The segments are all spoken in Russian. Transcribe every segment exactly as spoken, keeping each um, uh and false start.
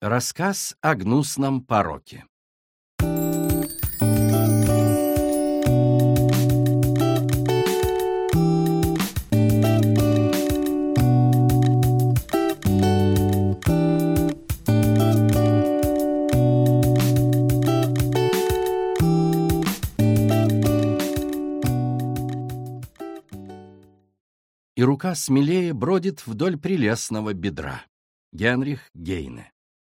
Рассказ о гнусном пороке. И рука смелее бродит вдоль прелестного бедра. Генрих Гейне.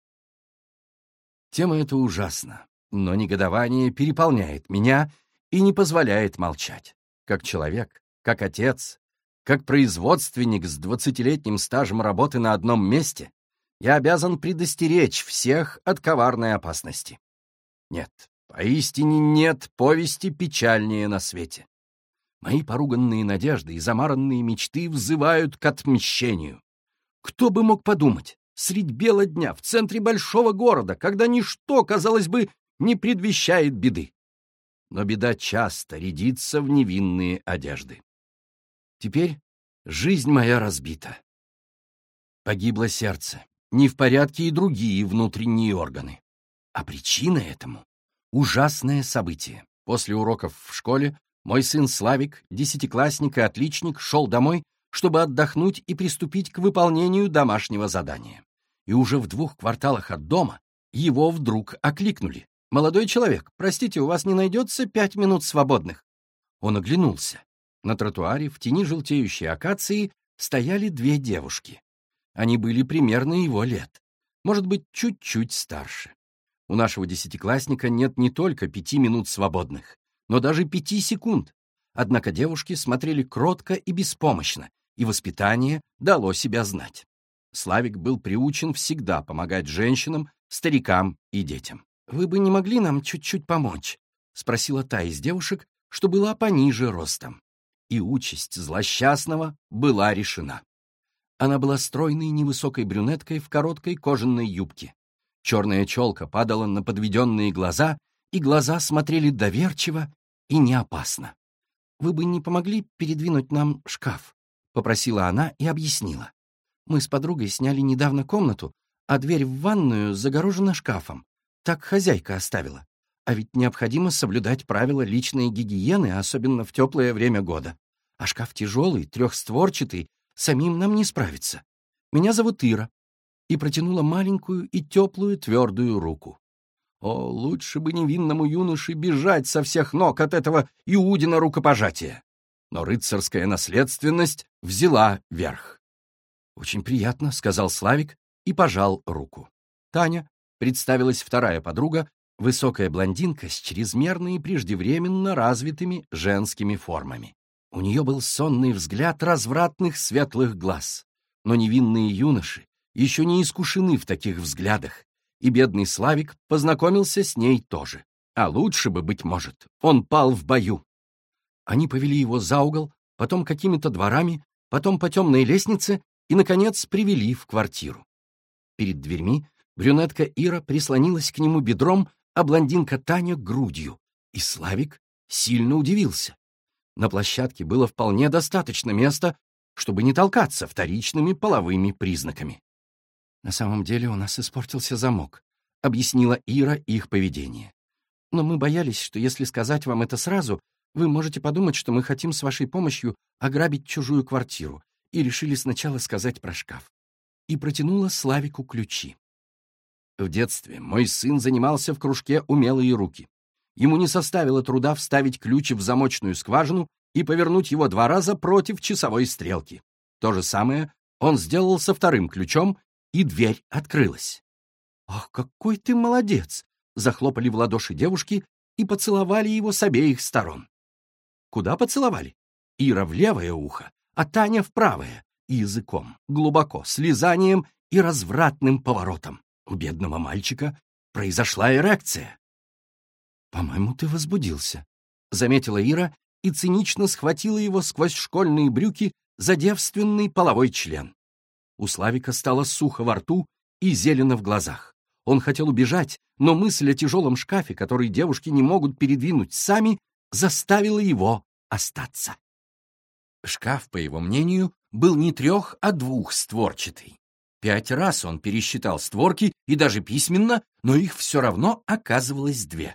Тема эта ужасна, но негодование переполняет меня и не позволяет молчать. Как человек, как отец, как производственник с двадцатилетним стажем работы на одном месте, я обязан предостеречь всех от коварной опасности. Нет, поистине нет повести печальнее на свете. Мои поруганные надежды и замаранные мечты взывают к отмщению. Кто бы мог подумать, средь бела дня, в центре большого города, когда ничто, казалось бы, не предвещает беды. Но беда часто рядится в невинные одежды. Теперь жизнь моя разбита. Погибло сердце, не в порядке и другие внутренние органы. А причина этому — ужасное событие. После уроков в школе мой сын Славик, десятиклассник и отличник, шел домой, чтобы отдохнуть и приступить к выполнению домашнего задания. И уже в двух кварталах от дома его вдруг окликнули. «Молодой человек, простите, у вас не найдется пять минут свободных?» Он оглянулся. На тротуаре в тени желтеющей акации стояли две девушки. Они были примерно его лет, может быть, чуть-чуть старше. У нашего десятиклассника нет не только пяти минут свободных, но даже пяти секунд. Однако девушки смотрели кротко и беспомощно, и воспитание дало себя знать. Славик был приучен всегда помогать женщинам, старикам и детям. «Вы бы не могли нам чуть-чуть помочь?» — спросила та из девушек, что была пониже ростом. И участь злосчастного была решена. Она была стройной невысокой брюнеткой в короткой кожаной юбке. Черная челка падала на подведенные глаза, и глаза смотрели доверчиво и не опасно. «Вы бы не помогли передвинуть нам шкаф?» — попросила она и объяснила. «Мы с подругой сняли недавно комнату, а дверь в ванную загорожена шкафом. Так хозяйка оставила. А ведь необходимо соблюдать правила личной гигиены, особенно в теплое время года. А шкаф тяжелый, трехстворчатый, самим нам не справиться. Меня зовут Ира». И протянула маленькую и теплую твердую руку. О, лучше бы невинному юноше бежать со всех ног от этого Иудина рукопожатия. Но рыцарская наследственность взяла верх. «Очень приятно», — сказал Славик и пожал руку. Таня, представилась вторая подруга, высокая блондинка с чрезмерно и преждевременно развитыми женскими формами. У нее был сонный взгляд развратных светлых глаз. Но невинные юноши еще не искушены в таких взглядах, и бедный Славик познакомился с ней тоже. А лучше бы, быть может, он пал в бою. Они повели его за угол, потом какими-то дворами, потом по темной лестнице и, наконец, привели в квартиру. Перед дверьми брюнетка Ира прислонилась к нему бедром, а блондинка Таня — грудью, и Славик сильно удивился. На площадке было вполне достаточно места, чтобы не толкаться вторичными половыми признаками. «На самом деле у нас испортился замок», — объяснила Ира их поведение. «Но мы боялись, что если сказать вам это сразу, вы можете подумать, что мы хотим с вашей помощью ограбить чужую квартиру, и решили сначала сказать про шкаф». И протянула Славику ключи. В детстве мой сын занимался в кружке «Умелые руки». Ему не составило труда вставить ключ в замочную скважину и повернуть его два раза против часовой стрелки. То же самое он сделал со вторым ключом, и дверь открылась. «Ах, какой ты молодец!» — захлопали в ладоши девушки и поцеловали его с обеих сторон. Куда поцеловали? Ира в левое ухо, а Таня в правое, и языком, глубоко, слизанием и развратным поворотом. У бедного мальчика произошла эрекция. «По-моему, ты возбудился», — заметила Ира и цинично схватила его сквозь школьные брюки за девственный половой член. У Славика стало сухо во рту и зелено в глазах. Он хотел убежать, но мысль о тяжелом шкафе, который девушки не могут передвинуть сами, заставила его остаться. Шкаф, по его мнению, был не трех, а двухстворчатый. Пять раз он пересчитал створки, и даже письменно, но их все равно оказывалось две.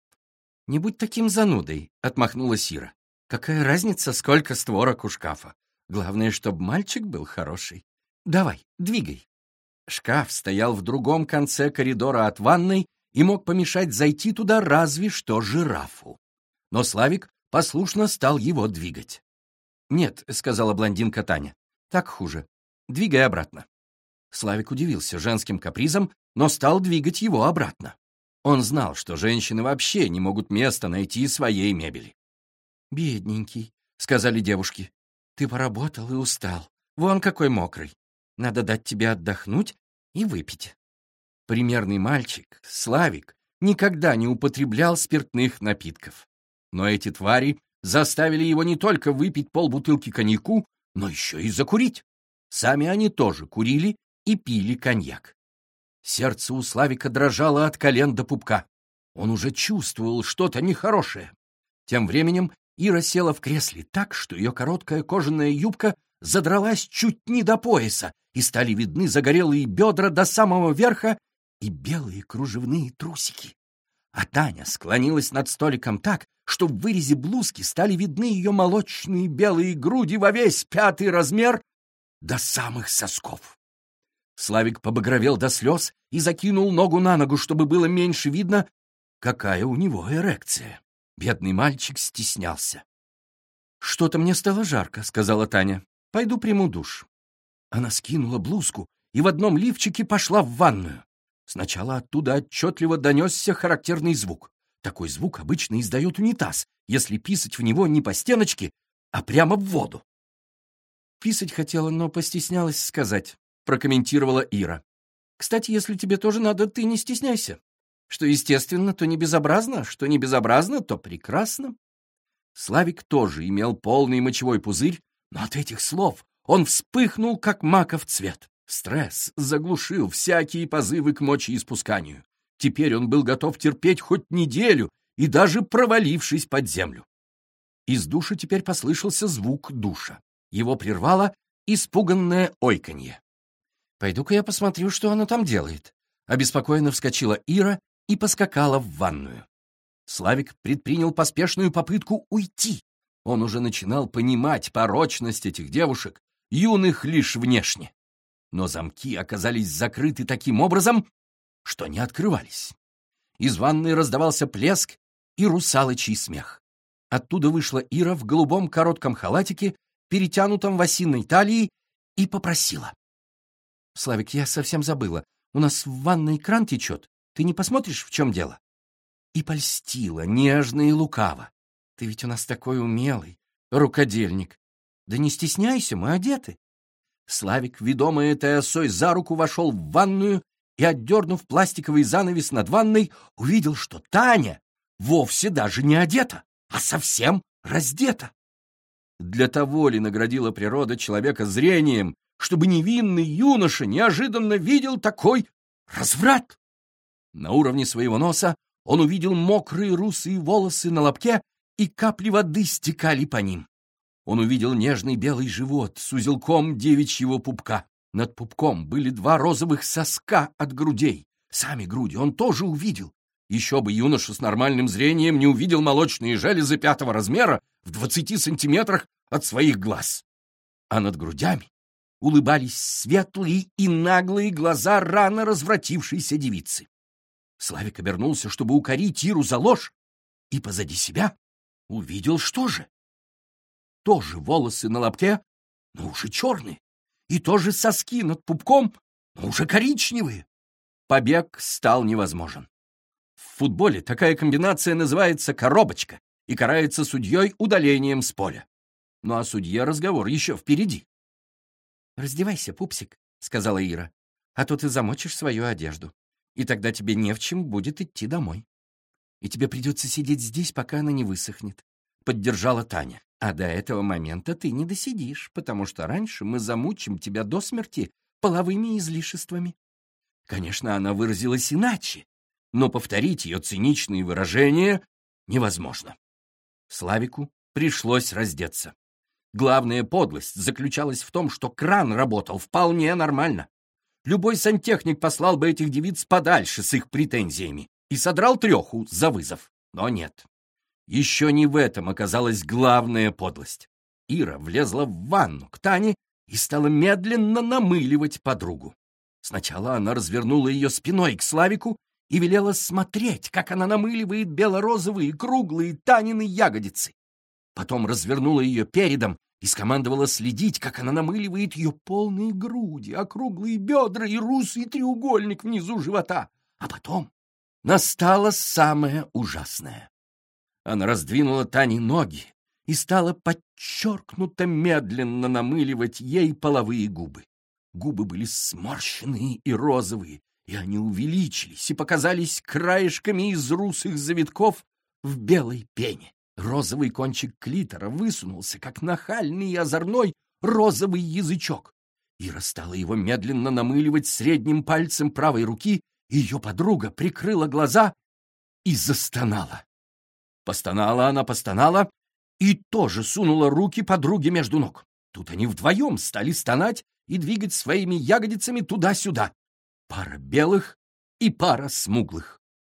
«Не будь таким занудой», — отмахнулась Ира. «Какая разница, сколько створок у шкафа? Главное, чтобы мальчик был хороший. Давай, двигай». Шкаф стоял в другом конце коридора от ванной и мог помешать зайти туда разве что жирафу. Но Славик послушно стал его двигать. «Нет», — сказала блондинка Таня, — «так хуже. Двигай обратно». Славик удивился женским капризом, но стал двигать его обратно. Он знал, что женщины вообще не могут места найти своей мебели. «Бедненький», — сказали девушки, — «ты поработал и устал. Вон какой мокрый. Надо дать тебе отдохнуть и выпить». Примерный мальчик, Славик, никогда не употреблял спиртных напитков. Но эти твари заставили его не только выпить полбутылки коньяку, но еще и закурить. Сами они тоже курили и пили коньяк. Сердце у Славика дрожало от колен до пупка. Он уже чувствовал что-то нехорошее. Тем временем Ира села в кресле так, что ее короткая кожаная юбка задралась чуть не до пояса, и стали видны загорелые бедра до самого верха и белые кружевные трусики. А Таня склонилась над столиком так, что в вырезе блузки стали видны ее молочные белые груди во весь пятый размер до самых сосков. Славик побагровел до слез и закинул ногу на ногу, чтобы было меньше видно, какая у него эрекция. Бедный мальчик стеснялся. «Что-то мне стало жарко», — сказала Таня. «Пойду приму душ». Она скинула блузку и в одном лифчике пошла в ванную. Сначала оттуда отчетливо донесся характерный звук. Такой звук обычно издает унитаз, если писать в него не по стеночке, а прямо в воду. «Писать хотела, но постеснялась сказать», — прокомментировала Ира. «Кстати, если тебе тоже надо, ты не стесняйся. Что естественно, то не безобразно, что не безобразно, то прекрасно». Славик тоже имел полный мочевой пузырь, но от этих слов он вспыхнул, как маков цвет. Стресс заглушил всякие позывы к мочеиспусканию. Теперь он был готов терпеть хоть неделю и даже провалившись под землю. Из душа теперь послышался звук душа. Его прервало испуганное ойканье. «Пойду-ка я посмотрю, что она там делает». Обеспокоенно вскочила Ира и поскакала в ванную. Славик предпринял поспешную попытку уйти. Он уже начинал понимать порочность этих девушек, юных лишь внешне. Но замки оказались закрыты таким образом, что не открывались. Из ванной раздавался плеск и русалочий смех. Оттуда вышла Ира в голубом коротком халатике, перетянутом в осиной талии, и попросила: «Славик, я совсем забыла. У нас в ванной кран течет. Ты не посмотришь, в чем дело?» И польстила нежно и лукаво. «Ты ведь у нас такой умелый, рукодельник. Да не стесняйся, мы одеты». Славик, ведомый этой осой, за руку вошел в ванную и, отдернув пластиковый занавес над ванной, увидел, что Таня вовсе даже не одета, а совсем раздета. Для того ли наградила природа человека зрением, чтобы невинный юноша неожиданно видел такой разврат? На уровне своего носа он увидел мокрые русые волосы на лобке, и капли воды стекали по ним. Он увидел нежный белый живот с узелком девичьего пупка. Над пупком были два розовых соска от грудей. Сами груди он тоже увидел. Еще бы юноша с нормальным зрением не увидел молочные железы пятого размера в двадцати сантиметрах от своих глаз. А над грудями улыбались светлые и наглые глаза рано развратившейся девицы. Славик обернулся, чтобы укорить Иру за ложь, и позади себя увидел, что же? Тоже волосы на лобке, но уже черные, и тоже соски над пупком, но уже коричневые. Побег стал невозможен. В футболе такая комбинация называется коробочка и карается судьей удалением с поля. Ну а судье разговор еще впереди. «Раздевайся, пупсик», — сказала Ира, — «а то ты замочишь свою одежду, и тогда тебе не в чем будет идти домой. И тебе придется сидеть здесь, пока она не высохнет», — поддержала Таня. «А до этого момента ты не досидишь, потому что раньше мы замучим тебя до смерти половыми излишествами». Конечно, она выразилась иначе, но повторить ее циничные выражения невозможно. Славику пришлось раздеться. Главная подлость заключалась в том, что кран работал вполне нормально. Любой сантехник послал бы этих девиц подальше с их претензиями и содрал треху за вызов. Но нет. Еще не в этом оказалась главная подлость. Ира влезла в ванну к Тане и стала медленно намыливать подругу. Сначала она развернула ее спиной к Славику и велела смотреть, как она намыливает бело-розовые круглые Танины ягодицы. Потом развернула ее передом и скомандовала следить, как она намыливает ее полные груди, округлые бедра и русый треугольник внизу живота. А потом настало самое ужасное. Она раздвинула Тане ноги и стала подчеркнуто медленно намыливать ей половые губы. Губы были сморщенные и розовые, и они увеличились и показались краешками из русых завитков в белой пене. Розовый кончик клитора высунулся, как нахальный и озорной розовый язычок. Ира стала его медленно намыливать средним пальцем правой руки, и ее подруга прикрыла глаза и застонала. Постонала она, постонала, и тоже сунула руки подруге между ног. Тут они вдвоем стали стонать и двигать своими ягодицами туда-сюда. Пара белых и пара смуглых.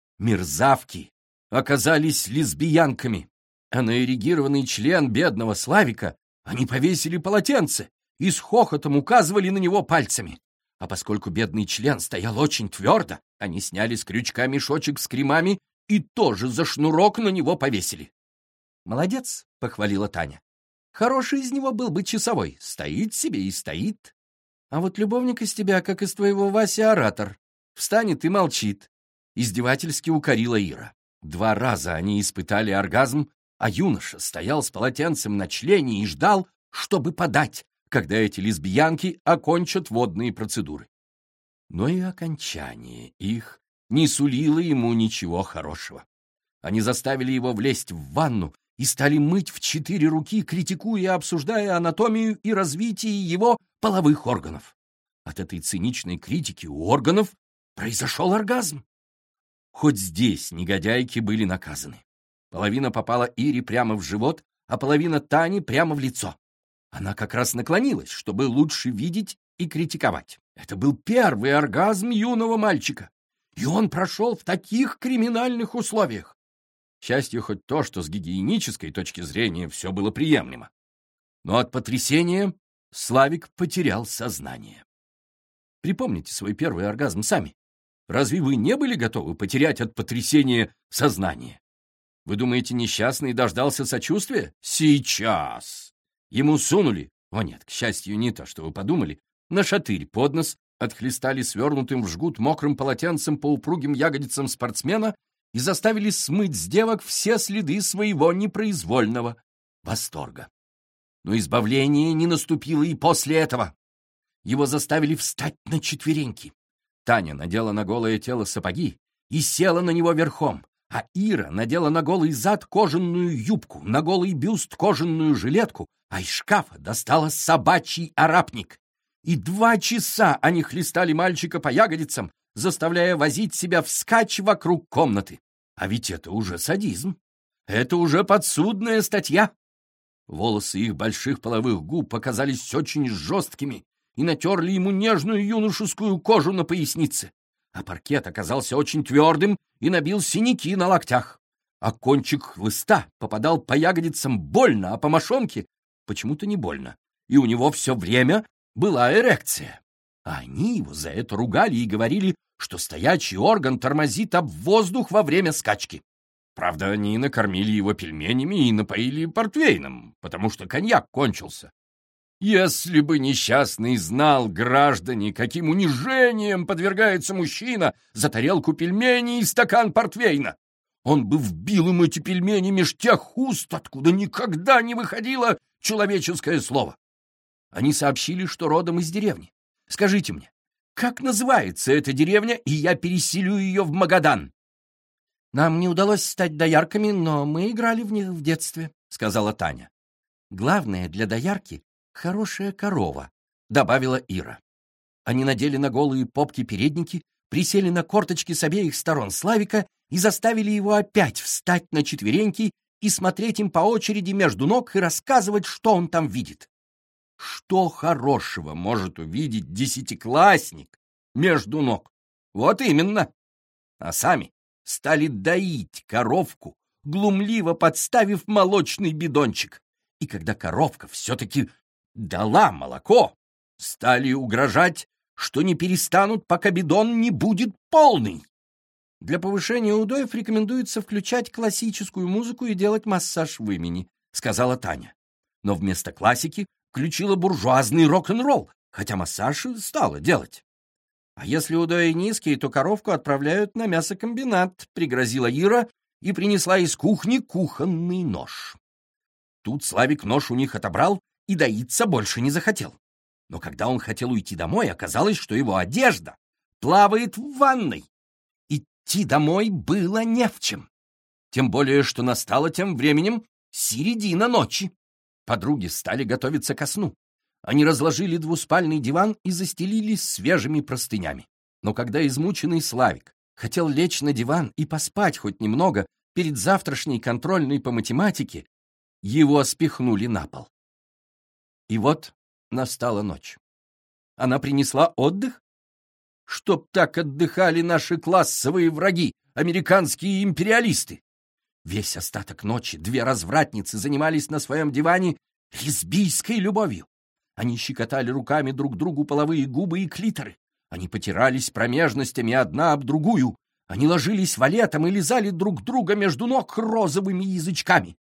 Мерзавки оказались лесбиянками, а на эрегированный член бедного Славика они повесили полотенце и с хохотом указывали на него пальцами. А поскольку бедный член стоял очень твердо, они сняли с крючка мешочек с кремами и тоже за шнурок на него повесили. «Молодец», — похвалила Таня. «Хороший из него был бы часовой. Стоит себе и стоит. А вот любовник из тебя, как из твоего Васи, оратор. Встанет и молчит», — издевательски укорила Ира. Два раза они испытали оргазм, а юноша стоял с полотенцем на члене и ждал, чтобы подать, когда эти лесбиянки окончат водные процедуры. Но и окончание их не сулило ему ничего хорошего. Они заставили его влезть в ванну и стали мыть в четыре руки, критикуя и обсуждая анатомию и развитие его половых органов. От этой циничной критики у органов произошел оргазм. Хоть здесь негодяйки были наказаны. Половина попала Ире прямо в живот, а половина Тане прямо в лицо. Она как раз наклонилась, чтобы лучше видеть и критиковать. Это был первый оргазм юного мальчика, и он прошел в таких криминальных условиях. К счастью, хоть то, что с гигиенической точки зрения все было приемлемо. Но от потрясения Славик потерял сознание. Припомните свой первый оргазм сами. Разве вы не были готовы потерять от потрясения сознание? Вы думаете, несчастный дождался сочувствия? Сейчас! Ему сунули, о нет, к счастью, не то, что вы подумали, на шатырь под нос, отхлестали свернутым в жгут мокрым полотенцем по упругим ягодицам спортсмена и заставили смыть с девок все следы своего непроизвольного восторга. Но избавление не наступило и после этого. Его заставили встать на четвереньки. Таня надела на голое тело сапоги и села на него верхом, а Ира надела на голый зад кожаную юбку, на голый бюст кожаную жилетку, а из шкафа достала собачий арапник. И два часа они хлестали мальчика по ягодицам, заставляя возить себя вскачь вокруг комнаты. А ведь это уже садизм. Это уже подсудная статья. Волосы их больших половых губ показались очень жесткими и натерли ему нежную юношескую кожу на пояснице. А паркет оказался очень твердым и набил синяки на локтях. А кончик хлыста попадал по ягодицам больно, а по мошонке почему-то не больно. И у него все время была эрекция. А они его за это ругали и говорили, что стоячий орган тормозит об воздух во время скачки. Правда, они накормили его пельменями и напоили портвейном, потому что коньяк кончился. Если бы несчастный знал, граждане, каким унижением подвергается мужчина за тарелку пельменей и стакан портвейна, он бы вбил им эти пельмени меж тех уст, откуда никогда не выходило человеческое слово. Они сообщили, что родом из деревни. Скажите мне, как называется эта деревня, и я переселю ее в Магадан? Нам не удалось стать доярками, но мы играли в них в детстве, — сказала Таня. Главное для доярки — хорошая корова, — добавила Ира. Они надели на голые попки передники, присели на корточки с обеих сторон Славика и заставили его опять встать на четвереньки и смотреть им по очереди между ног и рассказывать, что он там видит. Что хорошего может увидеть десятиклассник, между ног. Вот именно. А сами стали доить коровку, глумливо подставив молочный бидончик. И когда коровка все-таки дала молоко, стали угрожать, что не перестанут, пока бидон не будет полный. Для повышения удоев рекомендуется включать классическую музыку и делать массаж в имени, сказала Таня. Но вместо классики включила буржуазный рок-н-ролл, хотя массаж стала делать. А если удои низкие, то коровку отправляют на мясокомбинат, пригрозила Ира и принесла из кухни кухонный нож. Тут Славик нож у них отобрал и доиться больше не захотел. Но когда он хотел уйти домой, оказалось, что его одежда плавает в ванной. Идти домой было не в чем. Тем более, что настала тем временем середина ночи. Подруги стали готовиться ко сну. Они разложили двуспальный диван и застелились свежими простынями. Но когда измученный Славик хотел лечь на диван и поспать хоть немного перед завтрашней контрольной по математике, его спихнули на пол. И вот настала ночь. Она принесла отдых? Чтоб так отдыхали наши классовые враги, американские империалисты. Весь остаток ночи две развратницы занимались на своем диване лесбийской любовью. Они щекотали руками друг другу половые губы и клиторы. Они потирались промежностями одна об другую. Они ложились валетом и лизали друг друга между ног розовыми язычками.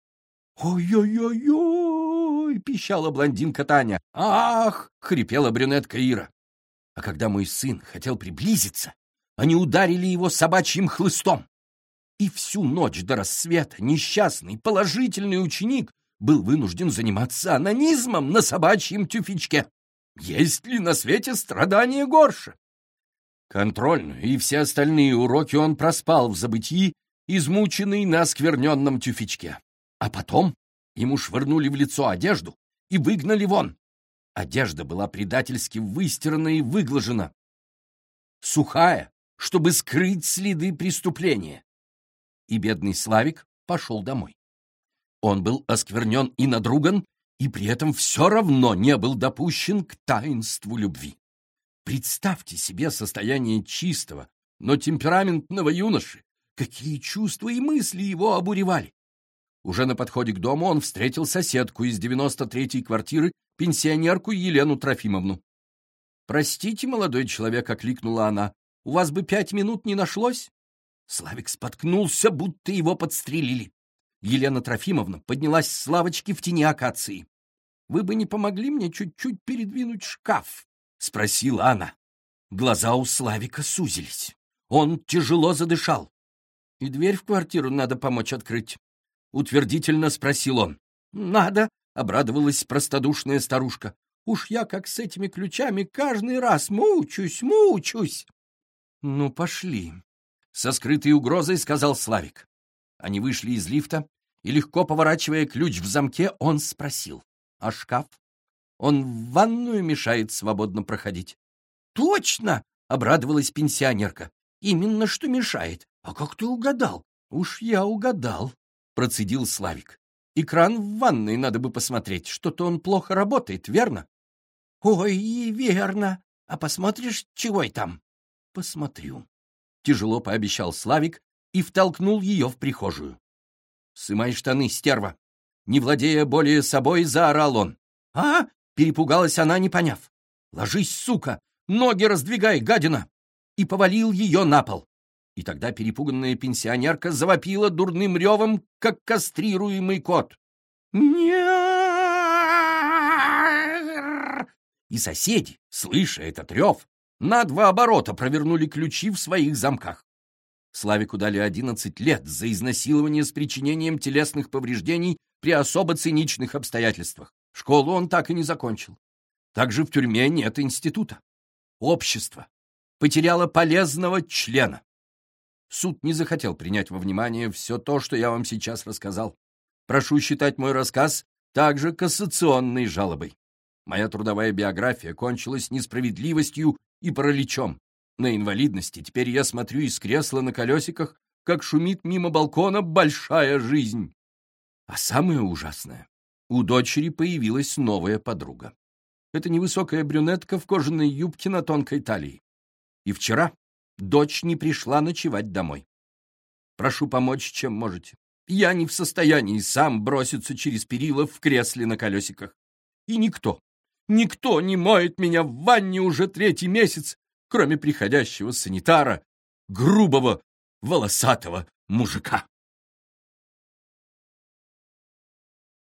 «Ой-ой-ой-ой!» — пищала блондинка Таня. «Ах!» — хрипела брюнетка Ира. А когда мой сын хотел приблизиться, они ударили его собачьим хлыстом. И всю ночь до рассвета несчастный положительный ученик был вынужден заниматься онанизмом на собачьем тюфячке. Есть ли на свете страдания горше? Контрольную и все остальные уроки он проспал в забытии, измученный на оскверненном тюфячке. А потом ему швырнули в лицо одежду и выгнали вон. Одежда была предательски выстирана и выглажена. Сухая, чтобы скрыть следы преступления. И бедный Славик пошел домой. Он был осквернен и надруган, и при этом все равно не был допущен к таинству любви. Представьте себе состояние чистого, но темпераментного юноши, какие чувства и мысли его обуревали. Уже на подходе к дому он встретил соседку из девяносто третьей квартиры, пенсионерку Елену Трофимовну. «Простите, молодой человек», — окликнула она, — «у вас бы пять минут не нашлось?» Славик споткнулся, будто его подстрелили. Елена Трофимовна поднялась с лавочки в тени акации. «Вы бы не помогли мне чуть-чуть передвинуть шкаф?» — спросила она. Глаза у Славика сузились. Он тяжело задышал. «И дверь в квартиру надо помочь открыть?» — утвердительно спросил он. «Надо», — обрадовалась простодушная старушка. «Уж я как с этими ключами каждый раз мучусь, мучусь». «Ну, пошли», — со скрытой угрозой сказал Славик. Они вышли из лифта, и, легко поворачивая ключ в замке, он спросил: «А шкаф? Он в ванную мешает свободно проходить?» «Точно!» — обрадовалась пенсионерка. «Именно что мешает. А как ты угадал?» «Уж я угадал», — процедил Славик. «Экран в ванной надо бы посмотреть. Что-то он плохо работает, верно?» «Ой, верно. А посмотришь, чего и там?» «Посмотрю», — тяжело пообещал Славик и втолкнул ее в прихожую. «Сымай штаны, стерва!» Не владея более собой, заорал он. «А?» — перепугалась она, не поняв. «Ложись, сука! Ноги раздвигай, гадина!» И повалил ее на пол. И тогда перепуганная пенсионерка завопила дурным ревом, как кастрируемый кот. «Нет!» И соседи, слыша этот рев, на два оборота провернули ключи в своих замках. Славику дали одиннадцать лет за изнасилование с причинением телесных повреждений при особо циничных обстоятельствах. Школу он так и не закончил. Также в тюрьме нет института. Общество потеряло полезного члена. Суд не захотел принять во внимание все то, что я вам сейчас рассказал. Прошу считать мой рассказ также кассационной жалобой. Моя трудовая биография кончилась несправедливостью и параличом. На инвалидности теперь я смотрю из кресла на колесиках, как шумит мимо балкона большая жизнь. А самое ужасное — у дочери появилась новая подруга. Это невысокая брюнетка в кожаной юбке на тонкой талии. И вчера дочь не пришла ночевать домой. Прошу помочь, чем можете. Я не в состоянии сам броситься через перила в кресле на колесиках. И никто, никто не моет меня в ванне уже третий месяц, кроме приходящего санитара, грубого, волосатого мужика.